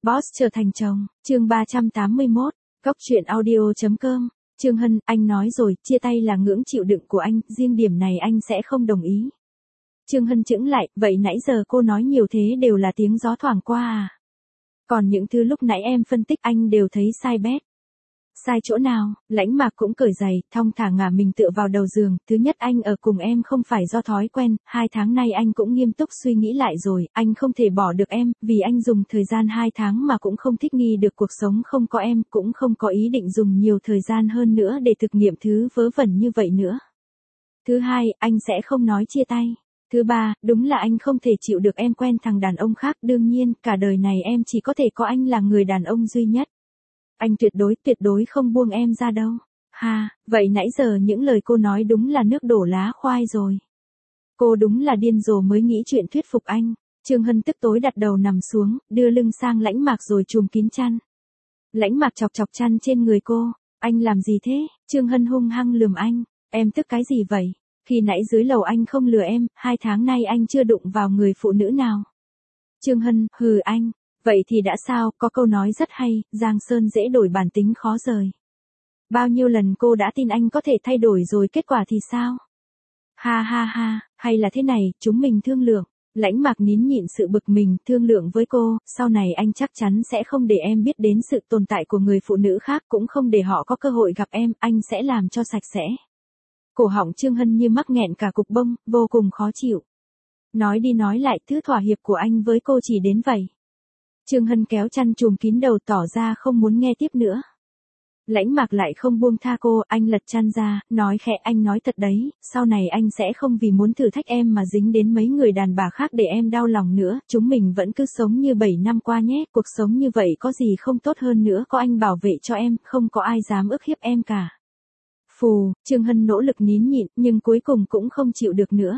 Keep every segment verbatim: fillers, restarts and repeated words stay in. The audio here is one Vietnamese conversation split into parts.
Boss trở thành chồng, chương ba trăm tám mươi mốt, Cóc truyện audio chấm com. Trương Hân, anh nói rồi, chia tay là ngưỡng chịu đựng của anh, riêng điểm này anh sẽ không đồng ý. Trương Hân chững lại, vậy nãy giờ cô nói nhiều thế đều là tiếng gió thoảng qua à? Còn những thứ lúc nãy em phân tích anh đều thấy sai bét. Sai chỗ nào? Lãnh Mạc cũng cởi giày, thong thả ngả mình tựa vào đầu giường, thứ nhất anh ở cùng em không phải do thói quen, hai tháng nay anh cũng nghiêm túc suy nghĩ lại rồi, anh không thể bỏ được em, vì anh dùng thời gian hai tháng mà cũng không thích nghi được cuộc sống không có em, cũng không có ý định dùng nhiều thời gian hơn nữa để thực nghiệm thứ vớ vẩn như vậy nữa. Thứ hai, anh sẽ không nói chia tay. Thứ ba, đúng là anh không thể chịu được em quen thằng đàn ông khác, đương nhiên, cả đời này em chỉ có thể có anh là người đàn ông duy nhất. Anh tuyệt đối, tuyệt đối không buông em ra đâu. Ha, vậy nãy giờ những lời cô nói đúng là nước đổ lá khoai rồi. Cô đúng là điên rồ mới nghĩ chuyện thuyết phục anh. Trương Hân tức tối đặt đầu nằm xuống, đưa lưng sang Lãnh Mạc rồi chùm kín chăn. Lãnh Mạc chọc chọc chăn trên người cô. Anh làm gì thế? Trương Hân hung hăng lườm anh. Em tức cái gì vậy? Khi nãy dưới lầu anh không lừa em, hai tháng nay anh chưa đụng vào người phụ nữ nào. Trương Hân, hừ anh. Vậy thì đã sao, có câu nói rất hay, Giang Sơn dễ đổi bản tính khó rời. Bao nhiêu lần cô đã tin anh có thể thay đổi rồi kết quả thì sao? Ha ha ha, hay là thế này, chúng mình thương lượng. Lãnh Mạc nín nhịn sự bực mình, thương lượng với cô, sau này anh chắc chắn sẽ không để em biết đến sự tồn tại của người phụ nữ khác, cũng không để họ có cơ hội gặp em, anh sẽ làm cho sạch sẽ. Cổ họng Trương Hân như mắc nghẹn cả cục bông, vô cùng khó chịu. Nói đi nói lại, thứ thỏa hiệp của anh với cô chỉ đến vậy. Trương Hân kéo chăn trùm kín đầu tỏ ra không muốn nghe tiếp nữa. Lãnh Mạc lại không buông tha cô, anh lật chăn ra, nói khẽ anh nói thật đấy, sau này anh sẽ không vì muốn thử thách em mà dính đến mấy người đàn bà khác để em đau lòng nữa, chúng mình vẫn cứ sống như bảy năm qua nhé, cuộc sống như vậy có gì không tốt hơn nữa, có anh bảo vệ cho em, không có ai dám ức hiếp em cả. Phù, Trương Hân nỗ lực nín nhịn, nhưng cuối cùng cũng không chịu được nữa.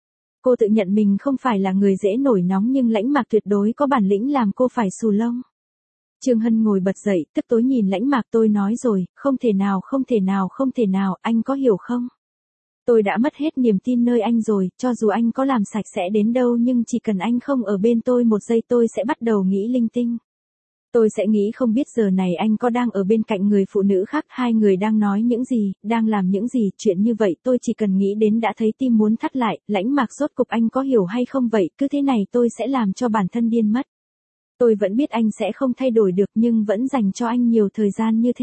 Cô tự nhận mình không phải là người dễ nổi nóng nhưng Lãnh Mạc tuyệt đối có bản lĩnh làm cô phải xù lông. Trương Hân ngồi bật dậy, tức tối nhìn Lãnh Mạc, tôi nói rồi, không thể nào không thể nào không thể nào, anh có hiểu không? Tôi đã mất hết niềm tin nơi anh rồi, cho dù anh có làm sạch sẽ đến đâu nhưng chỉ cần anh không ở bên tôi một giây tôi sẽ bắt đầu nghĩ linh tinh. Tôi sẽ nghĩ không biết giờ này anh có đang ở bên cạnh người phụ nữ khác, hai người đang nói những gì, đang làm những gì, chuyện như vậy tôi chỉ cần nghĩ đến đã thấy tim muốn thắt lại, Lãnh Mạc rốt cục anh có hiểu hay không vậy, cứ thế này tôi sẽ làm cho bản thân điên mất. Tôi vẫn biết anh sẽ không thay đổi được nhưng vẫn dành cho anh nhiều thời gian như thế.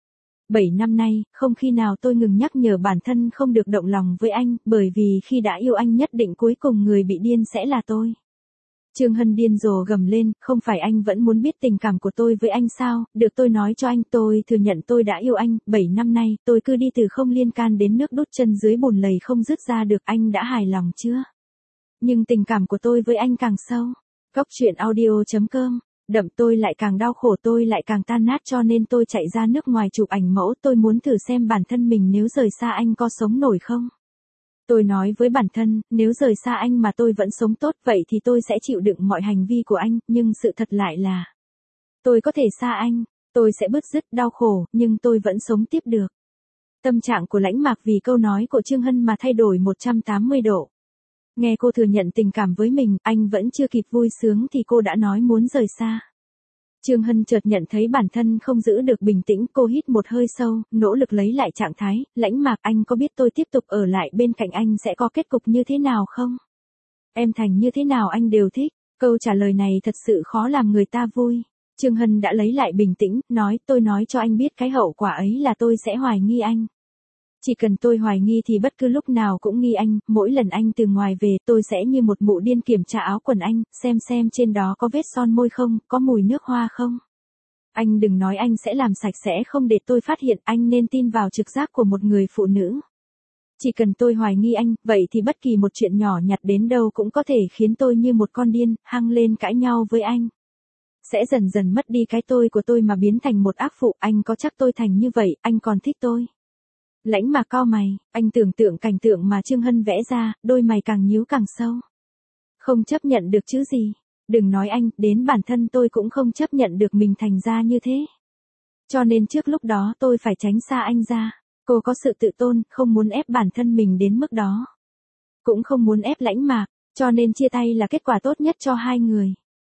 Bảy năm nay, không khi nào tôi ngừng nhắc nhở bản thân không được động lòng với anh, bởi vì khi đã yêu anh nhất định cuối cùng người bị điên sẽ là tôi. Trương Hân điên rồ gầm lên, không phải anh vẫn muốn biết tình cảm của tôi với anh sao, được tôi nói cho anh, tôi thừa nhận tôi đã yêu anh, bảy năm nay, tôi cứ đi từ không liên can đến nước đút chân dưới bùn lầy không dứt ra được, anh đã hài lòng chưa? Nhưng tình cảm của tôi với anh càng sâu. Cóc truyện audio chấm com, đậm tôi lại càng đau khổ tôi lại càng tan nát cho nên tôi chạy ra nước ngoài chụp ảnh mẫu, tôi muốn thử xem bản thân mình nếu rời xa anh có sống nổi không? Tôi nói với bản thân, nếu rời xa anh mà tôi vẫn sống tốt vậy thì tôi sẽ chịu đựng mọi hành vi của anh, nhưng sự thật lại là tôi có thể xa anh, tôi sẽ bứt rứt đau khổ, nhưng tôi vẫn sống tiếp được. Tâm trạng của Lãnh Mạc vì câu nói của Trương Hân mà thay đổi một trăm tám mươi độ. Nghe cô thừa nhận tình cảm với mình, anh vẫn chưa kịp vui sướng thì cô đã nói muốn rời xa. Trương Hân chợt nhận thấy bản thân không giữ được bình tĩnh, cô hít một hơi sâu, nỗ lực lấy lại trạng thái, Lãnh Mạc anh có biết tôi tiếp tục ở lại bên cạnh anh sẽ có kết cục như thế nào không? Em thành như thế nào anh đều thích, câu trả lời này thật sự khó làm người ta vui. Trương Hân đã lấy lại bình tĩnh, nói tôi nói cho anh biết cái hậu quả ấy là tôi sẽ hoài nghi anh. Chỉ cần tôi hoài nghi thì bất cứ lúc nào cũng nghi anh, mỗi lần anh từ ngoài về tôi sẽ như một mụ điên kiểm tra áo quần anh, xem xem trên đó có vết son môi không, có mùi nước hoa không. Anh đừng nói anh sẽ làm sạch sẽ không để tôi phát hiện, anh nên tin vào trực giác của một người phụ nữ. Chỉ cần tôi hoài nghi anh, vậy thì bất kỳ một chuyện nhỏ nhặt đến đâu cũng có thể khiến tôi như một con điên, hăng lên cãi nhau với anh. Sẽ dần dần mất đi cái tôi của tôi mà biến thành một ác phụ, anh có chắc tôi thành như vậy, anh còn thích tôi. Lãnh Mạc cau mày, anh tưởng tượng cảnh tượng mà Trương Hân vẽ ra, đôi mày càng nhíu càng sâu. Không chấp nhận được chứ gì, đừng nói anh, đến bản thân tôi cũng không chấp nhận được mình thành ra như thế. Cho nên trước lúc đó tôi phải tránh xa anh ra, cô có sự tự tôn, không muốn ép bản thân mình đến mức đó. Cũng không muốn ép Lãnh Mạc, cho nên chia tay là kết quả tốt nhất cho hai người.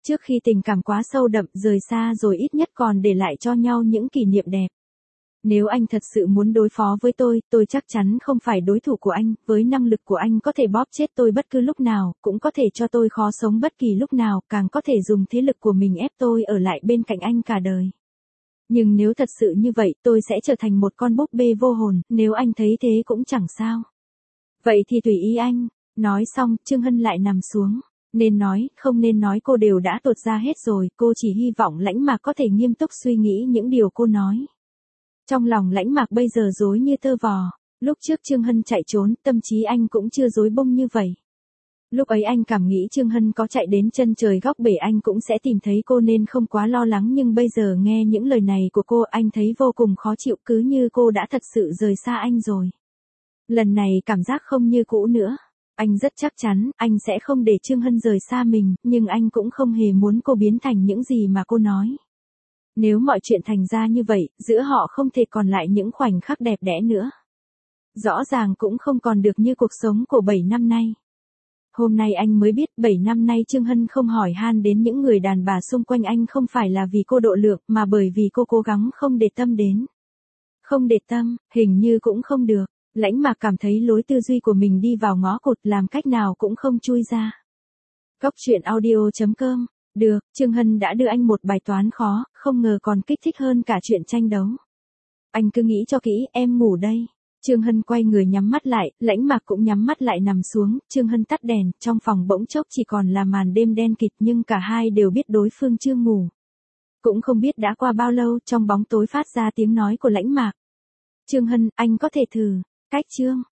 Trước khi tình cảm quá sâu đậm rời xa rồi ít nhất còn để lại cho nhau những kỷ niệm đẹp. Nếu anh thật sự muốn đối phó với tôi, tôi chắc chắn không phải đối thủ của anh, với năng lực của anh có thể bóp chết tôi bất cứ lúc nào, cũng có thể cho tôi khó sống bất kỳ lúc nào, càng có thể dùng thế lực của mình ép tôi ở lại bên cạnh anh cả đời. Nhưng nếu thật sự như vậy, tôi sẽ trở thành một con búp bê vô hồn, nếu anh thấy thế cũng chẳng sao. Vậy thì tùy ý anh. Nói xong, Trương Hân lại nằm xuống. Nên nói, không nên nói cô đều đã tuột ra hết rồi, cô chỉ hy vọng Lãnh Mạc có thể nghiêm túc suy nghĩ những điều cô nói. Trong lòng Lãnh Mạc bây giờ rối như tơ vò. Lúc trước Trương Hân chạy trốn, tâm trí anh cũng chưa rối bông như vậy. Lúc ấy anh cảm nghĩ Trương Hân có chạy đến chân trời góc bể anh cũng sẽ tìm thấy cô nên không quá lo lắng, nhưng bây giờ nghe những lời này của cô anh thấy vô cùng khó chịu, cứ như cô đã thật sự rời xa anh rồi. Lần này cảm giác không như cũ nữa. Anh rất chắc chắn anh sẽ không để Trương Hân rời xa mình, nhưng anh cũng không hề muốn cô biến thành những gì mà cô nói. Nếu mọi chuyện thành ra như vậy, giữa họ không thể còn lại những khoảnh khắc đẹp đẽ nữa. Rõ ràng cũng không còn được như cuộc sống của bảy năm nay. Hôm nay anh mới biết bảy năm nay Trương Hân không hỏi han đến những người đàn bà xung quanh anh không phải là vì cô độ lượng mà bởi vì cô cố gắng không để tâm đến. Không để tâm, hình như cũng không được. Lãnh Mạc cảm thấy lối tư duy của mình đi vào ngõ cụt, làm cách nào cũng không chui ra. Góc truyện audio chấm com. Được, Trương Hân đã đưa anh một bài toán khó, không ngờ còn kích thích hơn cả chuyện tranh đấu. Anh cứ nghĩ cho kỹ, em ngủ đây. Trương Hân quay người nhắm mắt lại, Lãnh Mạc cũng nhắm mắt lại nằm xuống, Trương Hân tắt đèn, trong phòng bỗng chốc chỉ còn là màn đêm đen kịt, nhưng cả hai đều biết đối phương chưa ngủ. Cũng không biết đã qua bao lâu, trong bóng tối phát ra tiếng nói của Lãnh Mạc. Trương Hân, anh có thể thử. Cách Trương